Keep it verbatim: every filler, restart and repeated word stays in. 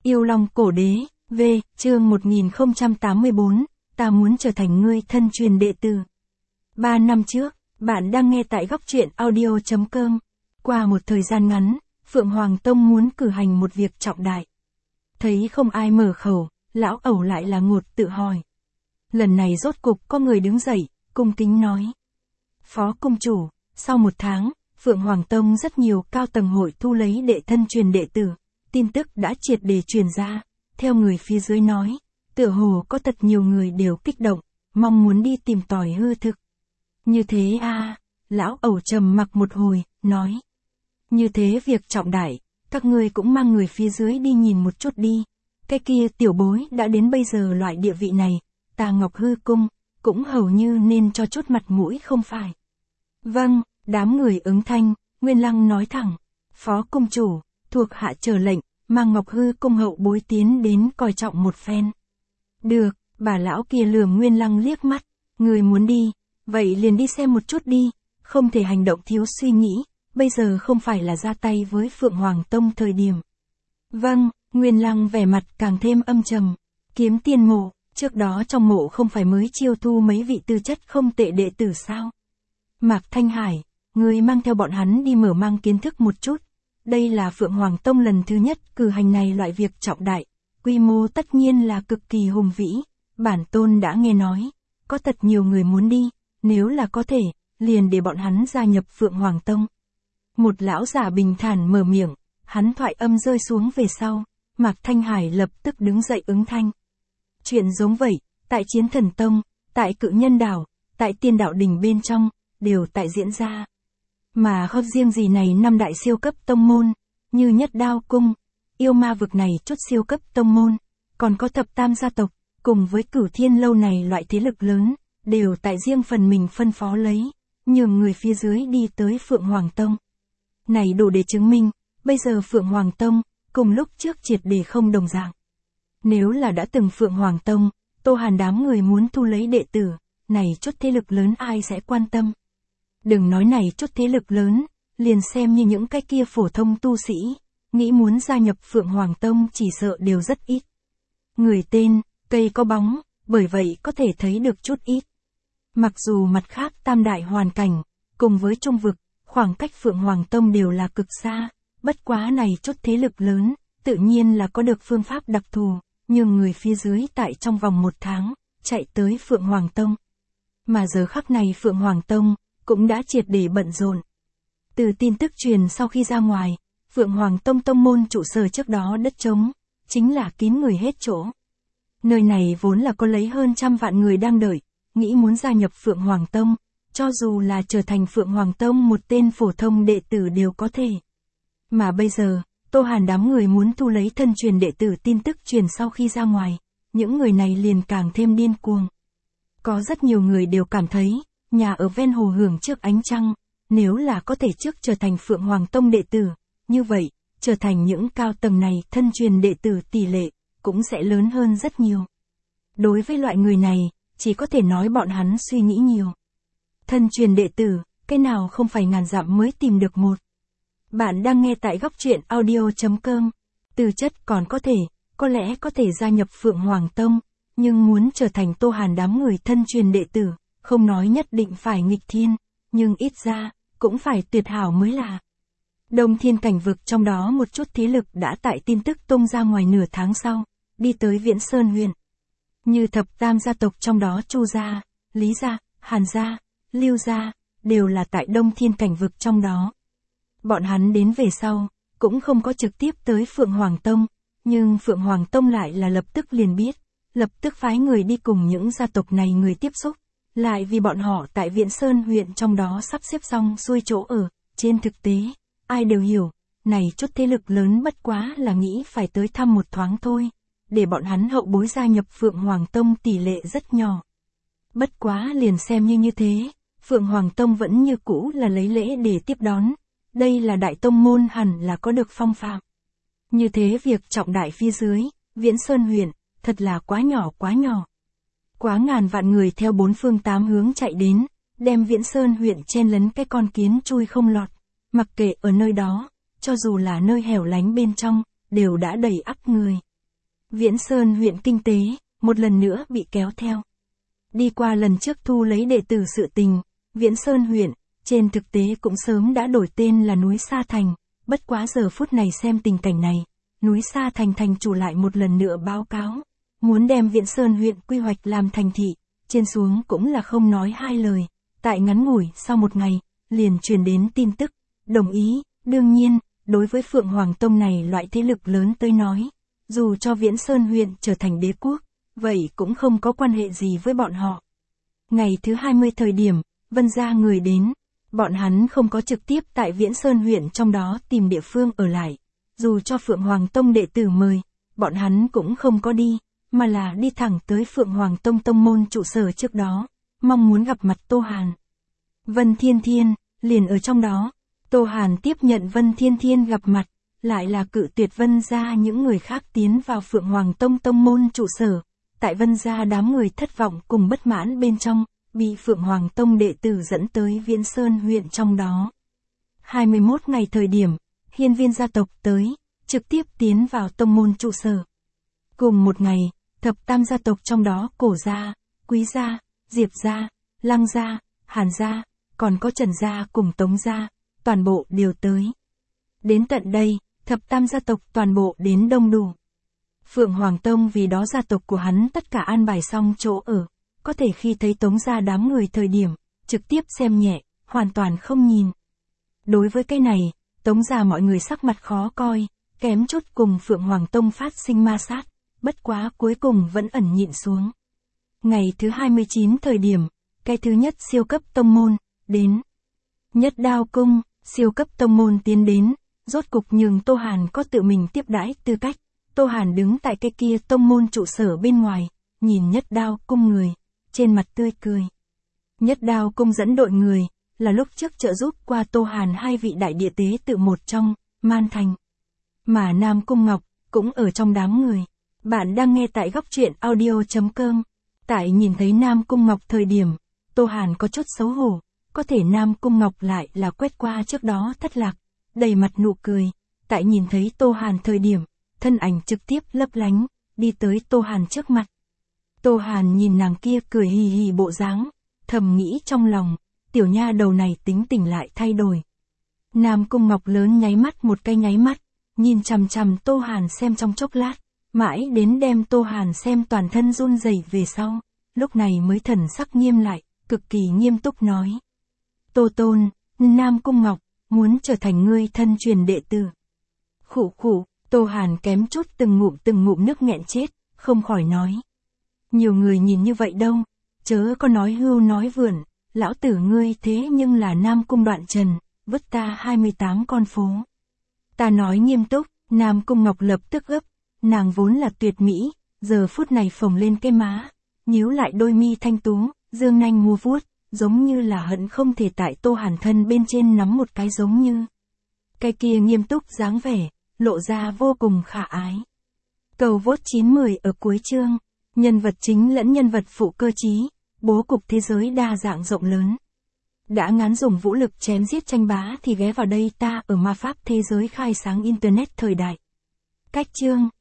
Yêu Long Cổ Đế, V, chương một nghìn không trăm tám mươi tư, ta muốn trở thành ngươi thân truyền đệ tử. Ba năm trước, bạn đang nghe tại góc truyện audio chấm com. Qua một thời gian ngắn, Phượng Hoàng Tông muốn cử hành một việc trọng đại. Thấy không ai mở khẩu, lão ẩu lại là ngột tự hỏi. Lần này rốt cục có người đứng dậy, cung kính nói. Phó cung chủ, sau một tháng, Phượng Hoàng Tông rất nhiều cao tầng hội thu lấy đệ thân truyền đệ tử. Tin tức đã triệt để truyền ra, theo người phía dưới nói, tựa hồ có thật nhiều người đều kích động, mong muốn đi tìm tòi hư thực. Như thế à, lão ẩu trầm mặc một hồi, nói. Như thế việc trọng đại, các ngươi cũng mang người phía dưới đi nhìn một chút đi. Cái kia tiểu bối đã đến bây giờ loại địa vị này, ta Ngọc Hư Cung, cũng hầu như nên cho chút mặt mũi không phải. Vâng, đám người ứng thanh, Nguyên Lăng nói thẳng, Phó cung chủ, thuộc hạ chờ lệnh, mang Ngọc Hư Cung hậu bối tiến đến coi trọng một phen. Được, bà lão kia lườm Nguyên Lăng liếc mắt, người muốn đi, vậy liền đi xem một chút đi, không thể hành động thiếu suy nghĩ, bây giờ không phải là ra tay với Phượng Hoàng Tông thời điểm. Vâng, Nguyên Lăng vẻ mặt càng thêm âm trầm, Kiếm Tiên mộ, trước đó trong mộ không phải mới chiêu thu mấy vị tư chất không tệ đệ tử sao? Mạc Thanh Hải, người mang theo bọn hắn đi mở mang kiến thức một chút. Đây là Phượng Hoàng Tông lần thứ nhất cử hành này loại việc trọng đại, quy mô tất nhiên là cực kỳ hùng vĩ, bản tôn đã nghe nói, có thật nhiều người muốn đi, nếu là có thể, liền để bọn hắn gia nhập Phượng Hoàng Tông. Một lão giả bình thản mở miệng, hắn thoại âm rơi xuống về sau, Mạc Thanh Hải lập tức đứng dậy ứng thanh. Chuyện giống vậy, tại Chiến Thần Tông, tại Cự Nhân Đảo, tại Tiên Đạo Đình bên trong, đều tại diễn ra. Mà không riêng gì này năm đại siêu cấp tông môn, như Nhất Đao Cung, Yêu Ma Vực này chút siêu cấp tông môn, còn có thập tam gia tộc, cùng với Cửu Thiên Lâu này loại thế lực lớn, đều tại riêng phần mình phân phó lấy, nhường người phía dưới đi tới Phượng Hoàng Tông. Này đủ để chứng minh, bây giờ Phượng Hoàng Tông, cùng lúc trước triệt để không đồng dạng. Nếu là đã từng Phượng Hoàng Tông, Tô Hàn đám người muốn thu lấy đệ tử, này chút thế lực lớn ai sẽ quan tâm. Đừng nói này chút thế lực lớn, liền xem như những cái kia phổ thông tu sĩ, nghĩ muốn gia nhập Phượng Hoàng Tông chỉ sợ đều rất ít. Người tên, cây có bóng, bởi vậy có thể thấy được chút ít. Mặc dù mặt khác tam đại hoàn cảnh, cùng với trung vực, khoảng cách Phượng Hoàng Tông đều là cực xa, bất quá này chút thế lực lớn, tự nhiên là có được phương pháp đặc thù, nhưng người phía dưới tại trong vòng một tháng, chạy tới Phượng Hoàng Tông. Mà giờ khắc này Phượng Hoàng Tông, cũng đã triệt để bận rộn. Từ tin tức truyền sau khi ra ngoài, Phượng Hoàng Tông tông môn trụ sở trước đó đất trống, chính là kín người hết chỗ. Nơi này vốn là có lấy hơn trăm vạn người đang đợi, nghĩ muốn gia nhập Phượng Hoàng Tông, cho dù là trở thành Phượng Hoàng Tông một tên phổ thông đệ tử đều có thể. Mà bây giờ, Tô Hàn đám người muốn thu lấy thân truyền đệ tử tin tức truyền sau khi ra ngoài, những người này liền càng thêm điên cuồng. Có rất nhiều người đều cảm thấy, nhà ở ven hồ hưởng trước ánh trăng, nếu là có thể trước trở thành Phượng Hoàng Tông đệ tử, như vậy, trở thành những cao tầng này thân truyền đệ tử tỷ lệ, cũng sẽ lớn hơn rất nhiều. Đối với loại người này, chỉ có thể nói bọn hắn suy nghĩ nhiều. Thân truyền đệ tử, cái nào không phải ngàn dặm mới tìm được một. Bạn đang nghe tại góc truyện audio chấm com. Tư chất còn có thể, có lẽ có thể gia nhập Phượng Hoàng Tông, nhưng muốn trở thành Tô Hàn đám người thân truyền đệ tử, không nói nhất định phải nghịch thiên, nhưng ít ra, cũng phải tuyệt hảo mới là. Đông Thiên Cảnh Vực trong đó một chút thế lực đã tại tin tức tung ra ngoài nửa tháng sau, đi tới Viễn Sơn huyện. Như thập tam gia tộc trong đó Chu gia, Lý gia, Hàn gia, Lưu gia, đều là tại Đông Thiên Cảnh Vực trong đó. Bọn hắn đến về sau, cũng không có trực tiếp tới Phượng Hoàng Tông, nhưng Phượng Hoàng Tông lại là lập tức liền biết, lập tức phái người đi cùng những gia tộc này người tiếp xúc. Lại vì bọn họ tại Viễn Sơn huyện trong đó sắp xếp xong xuôi chỗ ở, trên thực tế, ai đều hiểu, này chút thế lực lớn bất quá là nghĩ phải tới thăm một thoáng thôi, để bọn hắn hậu bối gia nhập Phượng Hoàng Tông tỷ lệ rất nhỏ. Bất quá liền xem như như thế, Phượng Hoàng Tông vẫn như cũ là lấy lễ để tiếp đón, đây là đại tông môn hẳn là có được phong phạm. Như thế việc trọng đại phía dưới, Viễn Sơn huyện, thật là quá nhỏ quá nhỏ. Quá ngàn vạn người theo bốn phương tám hướng chạy đến, đem Viễn Sơn huyện chen lấn cái con kiến chui không lọt, mặc kệ ở nơi đó, cho dù là nơi hẻo lánh bên trong, đều đã đầy ắp người. Viễn Sơn huyện kinh tế, một lần nữa bị kéo theo. Đi qua lần trước thu lấy đệ tử sự tình, Viễn Sơn huyện, trên thực tế cũng sớm đã đổi tên là núi Sa Thành, bất quá giờ phút này xem tình cảnh này, núi Sa Thành thành chủ lại một lần nữa báo cáo, muốn đem Viễn Sơn huyện quy hoạch làm thành thị, trên xuống cũng là không nói hai lời, tại ngắn ngủi sau một ngày, liền truyền đến tin tức, đồng ý, đương nhiên, đối với Phượng Hoàng Tông này loại thế lực lớn tới nói, dù cho Viễn Sơn huyện trở thành đế quốc, vậy cũng không có quan hệ gì với bọn họ. Ngày thứ hai mươi thời điểm, Vân gia người đến, bọn hắn không có trực tiếp tại Viễn Sơn huyện trong đó tìm địa phương ở lại, dù cho Phượng Hoàng Tông đệ tử mời, bọn hắn cũng không có đi, mà là đi thẳng tới Phượng Hoàng Tông tông môn trụ sở trước đó, mong muốn gặp mặt Tô Hàn. Vân Thiên Thiên, liền ở trong đó, Tô Hàn tiếp nhận Vân Thiên Thiên gặp mặt, lại là cự tuyệt Vân gia những người khác tiến vào Phượng Hoàng Tông tông môn trụ sở, tại Vân gia đám người thất vọng cùng bất mãn bên trong, bị Phượng Hoàng Tông đệ tử dẫn tới Viễn Sơn huyện trong đó. hai mươi mốt ngày thời điểm, hiên viên gia tộc tới, trực tiếp tiến vào tông môn trụ sở. Cùng một ngày, thập tam gia tộc trong đó Cổ gia, Quý gia, Diệp gia, Lăng gia, Hàn gia, còn có Trần gia cùng Tống gia, toàn bộ đều tới. Đến tận đây, thập tam gia tộc toàn bộ đến đông đủ. Phượng Hoàng Tông vì đó gia tộc của hắn tất cả an bài xong chỗ ở, có thể khi thấy Tống gia đám người thời điểm, trực tiếp xem nhẹ, hoàn toàn không nhìn. Đối với cái này, Tống gia mọi người sắc mặt khó coi, kém chút cùng Phượng Hoàng Tông phát sinh ma sát, bất quá cuối cùng vẫn ẩn nhịn xuống. Ngày thứ hai mươi chín thời điểm, cái thứ nhất siêu cấp tông môn, đến. Nhất Đao Cung, siêu cấp tông môn tiến đến, rốt cục nhường Tô Hàn có tự mình tiếp đãi tư cách. Tô Hàn đứng tại cái kia tông môn trụ sở bên ngoài, nhìn Nhất Đao Cung người, trên mặt tươi cười. Nhất Đao Cung dẫn đội người, là lúc trước trợ giúp qua Tô Hàn hai vị đại địa tế tự một trong, Man Thành. Mà Nam Cung Ngọc, cũng ở trong đám người. Bạn đang nghe tại góc truyện audio chấm com. Tại nhìn thấy Nam Cung Ngọc thời điểm, Tô Hàn có chút xấu hổ, có thể Nam Cung Ngọc lại là quét qua trước đó thất lạc, đầy mặt nụ cười. Tại nhìn thấy Tô Hàn thời điểm, thân ảnh trực tiếp lấp lánh, đi tới Tô Hàn trước mặt. Tô Hàn nhìn nàng kia cười hì hì bộ dáng, thầm nghĩ trong lòng, tiểu nha đầu này tính tình lại thay đổi. Nam Cung Ngọc lớn nháy mắt một cái nháy mắt, nhìn chằm chằm Tô Hàn xem trong chốc lát, mãi đến đem Tô Hàn xem toàn thân run rẩy về sau, lúc này mới thần sắc nghiêm lại, cực kỳ nghiêm túc nói. Tô Tôn, Nam Cung Ngọc, muốn trở thành ngươi thân truyền đệ tử. Khụ khụ, Tô Hàn kém chút từng ngụm từng ngụm nước nghẹn chết, không khỏi nói. Nhiều người nhìn như vậy đâu, chớ có nói hưu nói vượn, lão tử ngươi thế nhưng là Nam Cung Đoạn Trần, vứt ta hai mươi tám con phố. Ta nói nghiêm túc, Nam Cung Ngọc lập tức gấp, nàng vốn là tuyệt mỹ, giờ phút này phồng lên cái má, nhíu lại đôi mi thanh tú, dương nanh mua vuốt, giống như là hận không thể tại Tô Hàn thân bên trên nắm một cái giống như. Cái kia nghiêm túc dáng vẻ, lộ ra vô cùng khả ái. Cầu vote chín mười ở cuối chương, nhân vật chính lẫn nhân vật phụ cơ trí, bố cục thế giới đa dạng rộng lớn. Đã ngán dùng vũ lực chém giết tranh bá thì ghé vào đây ta ở ma pháp thế giới khai sáng internet thời đại. Cách chương